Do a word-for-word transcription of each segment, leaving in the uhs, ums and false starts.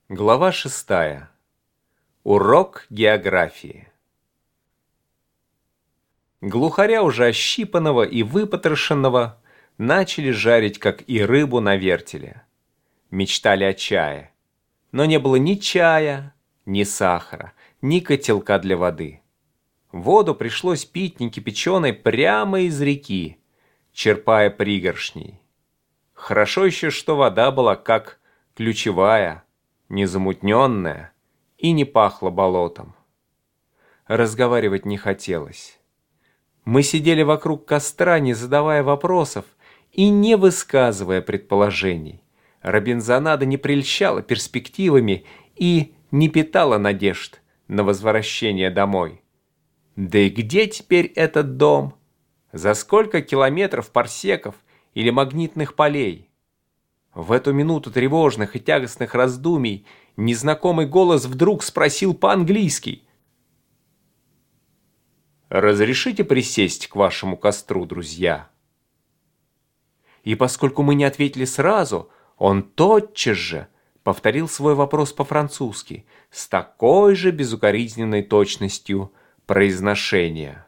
Глава шестая. Урок географии. Глухаря, уже ощипанного и выпотрошенного, начали жарить, как и рыбу на вертеле. Мечтали о чае. Но не было ни чая, ни сахара, ни котелка для воды. Воду пришлось пить некипяченой прямо из реки, черпая пригоршней. Хорошо еще, что вода была как ключевая, незамутненная, и не пахло болотом. Разговаривать не хотелось. Мы сидели вокруг костра, не задавая вопросов и не высказывая предположений. Робинзонада не прельщала перспективами и не питала надежд на возвращение домой. Да и где теперь этот дом? За сколько километров парсеков или магнитных полей? В эту минуту тревожных и тягостных раздумий незнакомый голос вдруг спросил по-английски: «Разрешите присесть к вашему костру, друзья?» И поскольку мы не ответили сразу, он тотчас же повторил свой вопрос по-французски с такой же безукоризненной точностью произношения.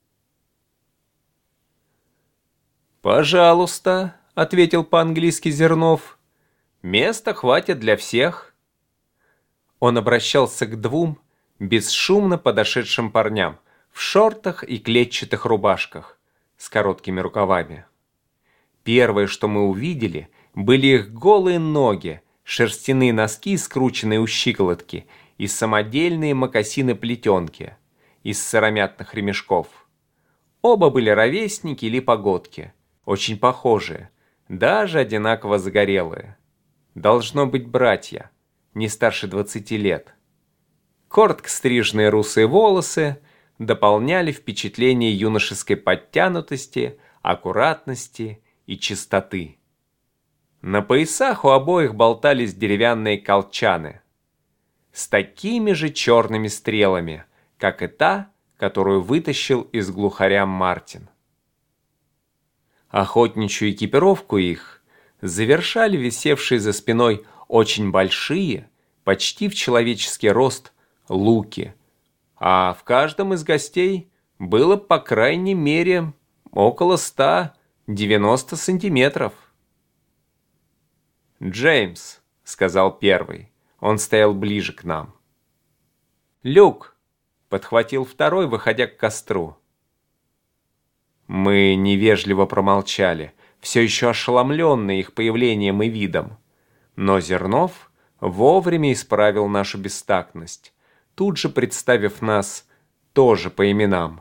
«Пожалуйста», — ответил по-английски Зернов, — «места хватит для всех». Он обращался к двум бесшумно подошедшим парням в шортах и клетчатых рубашках с короткими рукавами. Первое, что мы увидели, были их голые ноги, шерстяные носки, скрученные у щиколотки, и самодельные мокасины-плетенки из сыромятных ремешков. Оба были ровесники или погодки, очень похожие, даже одинаково загорелые. Должно быть братья, не старше двадцати лет. Коротко стриженные русые волосы дополняли впечатление юношеской подтянутости, аккуратности и чистоты. На поясах у обоих болтались деревянные колчаны с такими же черными стрелами, как и та, которую вытащил из глухаря Мартин. Охотничью экипировку их завершали висевшие за спиной очень большие, почти в человеческий рост, луки, а в каждом из гостей было по крайней мере около ста девяноста сантиметров. «Джеймс», — сказал первый, он стоял ближе к нам. «Люк», — подхватил второй, выходя к костру. Мы невежливо промолчали, все еще ошеломленные их появлением и видом. Но Зернов вовремя исправил нашу бестактность, тут же представив нас тоже по именам.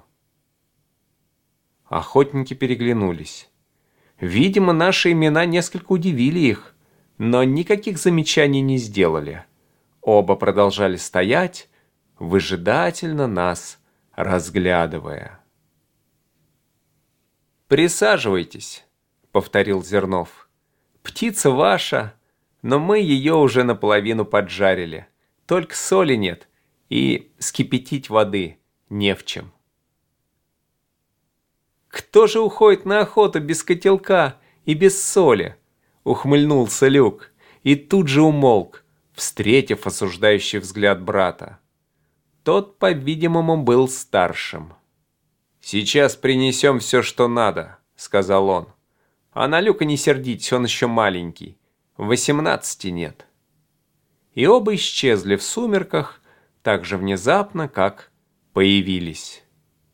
Охотники переглянулись. Видимо, наши имена несколько удивили их, но никаких замечаний не сделали. Оба продолжали стоять, выжидательно нас разглядывая. «Присаживайтесь», — повторил Зернов. «Птица ваша, но мы ее уже наполовину поджарили. Только соли нет, и скипятить воды не в чем». «Кто же уходит на охоту без котелка и без соли?» — ухмыльнулся Люк и тут же умолк, встретив осуждающий взгляд брата. Тот, по-видимому, был старшим. «Сейчас принесем все, что надо», — сказал он. «А на Люка не сердитесь, он еще маленький. Восемнадцати нет». И оба исчезли в сумерках так же внезапно, как появились.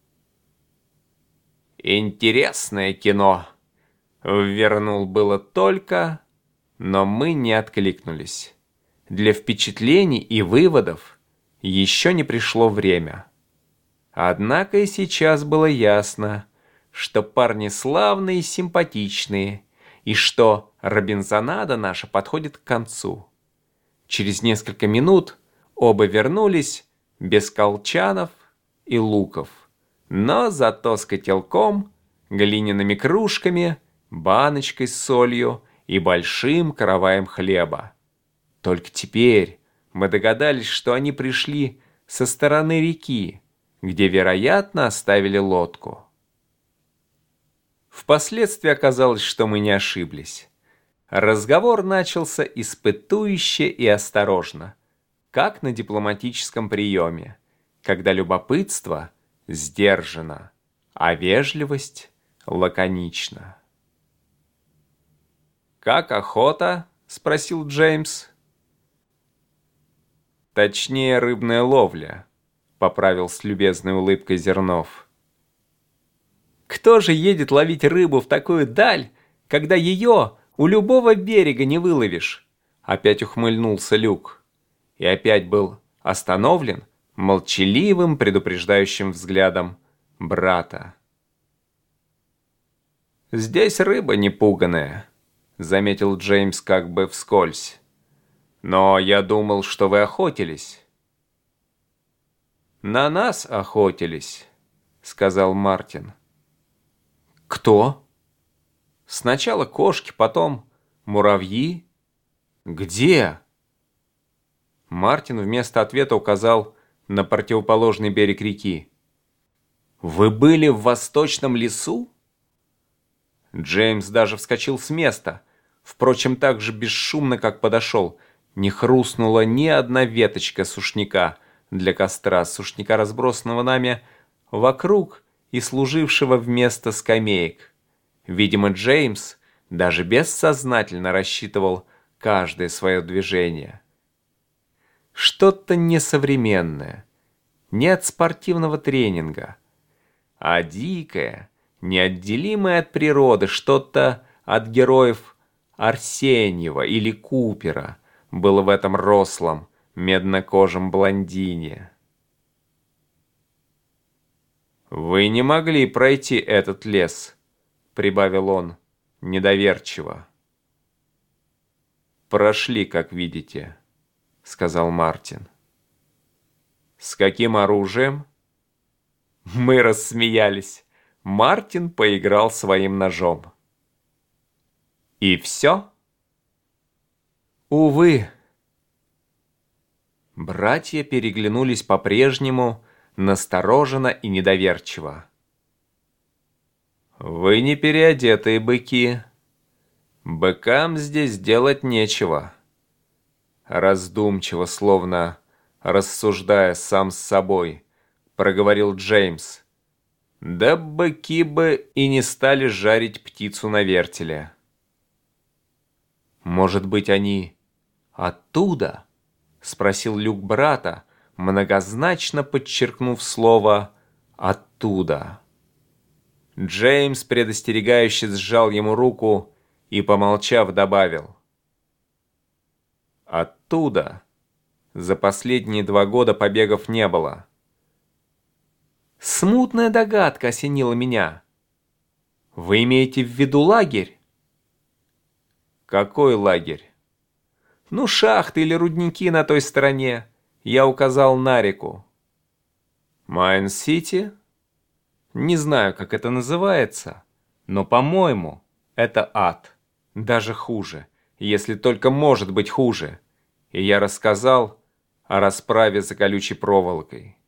«Интересное кино», — вернул было только, но мы не откликнулись. Для впечатлений и выводов еще не пришло время. Однако и сейчас было ясно, что парни славные и симпатичные, и что Робинзонада наша подходит к концу. Через несколько минут оба вернулись без колчанов и луков, но зато с котелком, глиняными кружками, баночкой с солью и большим караваем хлеба. Только теперь мы догадались, что они пришли со стороны реки, где, вероятно, оставили лодку. Впоследствии оказалось, что мы не ошиблись. Разговор начался испытующе и осторожно, как на дипломатическом приеме, когда любопытство сдержано, а вежливость лаконична. «Как охота?» — спросил Джеймс. «Точнее, рыбная ловля», — поправил с любезной улыбкой Зернов. «Кто же едет ловить рыбу в такую даль, когда ее у любого берега не выловишь?» Опять ухмыльнулся Люк. И опять был остановлен молчаливым предупреждающим взглядом брата. «Здесь рыба непуганая», — заметил Джеймс как бы вскользь. «Но я думал, что вы охотились». «На нас охотились», — сказал Мартин. «Кто?» «Сначала кошки, потом муравьи». «Где?» Мартин вместо ответа указал на противоположный берег реки. «Вы были в восточном лесу?» Джеймс даже вскочил с места, впрочем, так же бесшумно, как подошел. Не хрустнула ни одна веточка сушняка для костра, сушняка, разбросанного нами вокруг и служившего вместо скамеек. Видимо, Джеймс даже бессознательно рассчитывал каждое свое движение. Что-то несовременное, не от спортивного тренинга, а дикое, неотделимое от природы, что-то от героев Арсеньева или Купера было в этом рослом, меднокожем блондине. «Вы не могли пройти этот лес», — прибавил он недоверчиво. «Прошли, как видите», — сказал Мартин. «С каким оружием?» Мы рассмеялись. Мартин поиграл своим ножом. «И все?» «Увы». Братья переглянулись по-прежнему, настороженно и недоверчиво. «Вы не переодетые быки. Быкам здесь делать нечего». Раздумчиво, словно рассуждая сам с собой, проговорил Джеймс. «Да быки бы и не стали жарить птицу на вертеле». «Может быть, они оттуда?» — спросил Люк брата, многозначно подчеркнув слово «оттуда». Джеймс предостерегающе сжал ему руку и, помолчав, добавил. «Оттуда за последние два года побегов не было». Смутная догадка осенила меня. «Вы имеете в виду лагерь?» «Какой лагерь?» «Ну, шахты или рудники на той стороне». Я указал на реку. «Майн-Сити?» Не знаю, как это называется, но, по-моему, это ад. Даже хуже, если только может быть хуже. И я рассказал о расправе за колючей проволокой.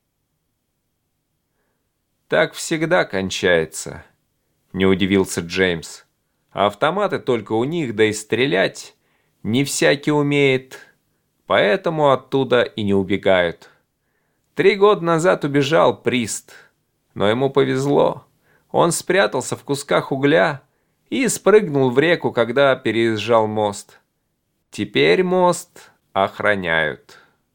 «Так всегда кончается», — не удивился Джеймс. «Автоматы только у них, да и стрелять не всякий умеет, поэтому оттуда и не убегают. Три года назад убежал Прист, но ему повезло. Он спрятался в кусках угля и спрыгнул в реку, когда переезжал мост. Теперь мост охраняют».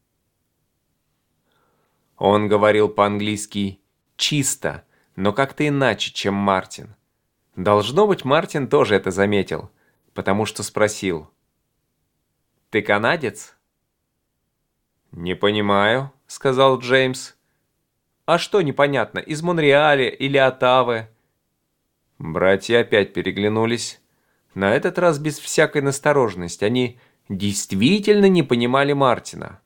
Он говорил по-английски чисто, но как-то иначе, чем Мартин. Должно быть, Мартин тоже это заметил, потому что спросил. «Ты канадец?» «Не понимаю», — сказал Джеймс. «А что непонятно, из Монреаля или Оттавы?» Братья опять переглянулись. На этот раз без всякой настороженности. Они действительно не понимали Мартина.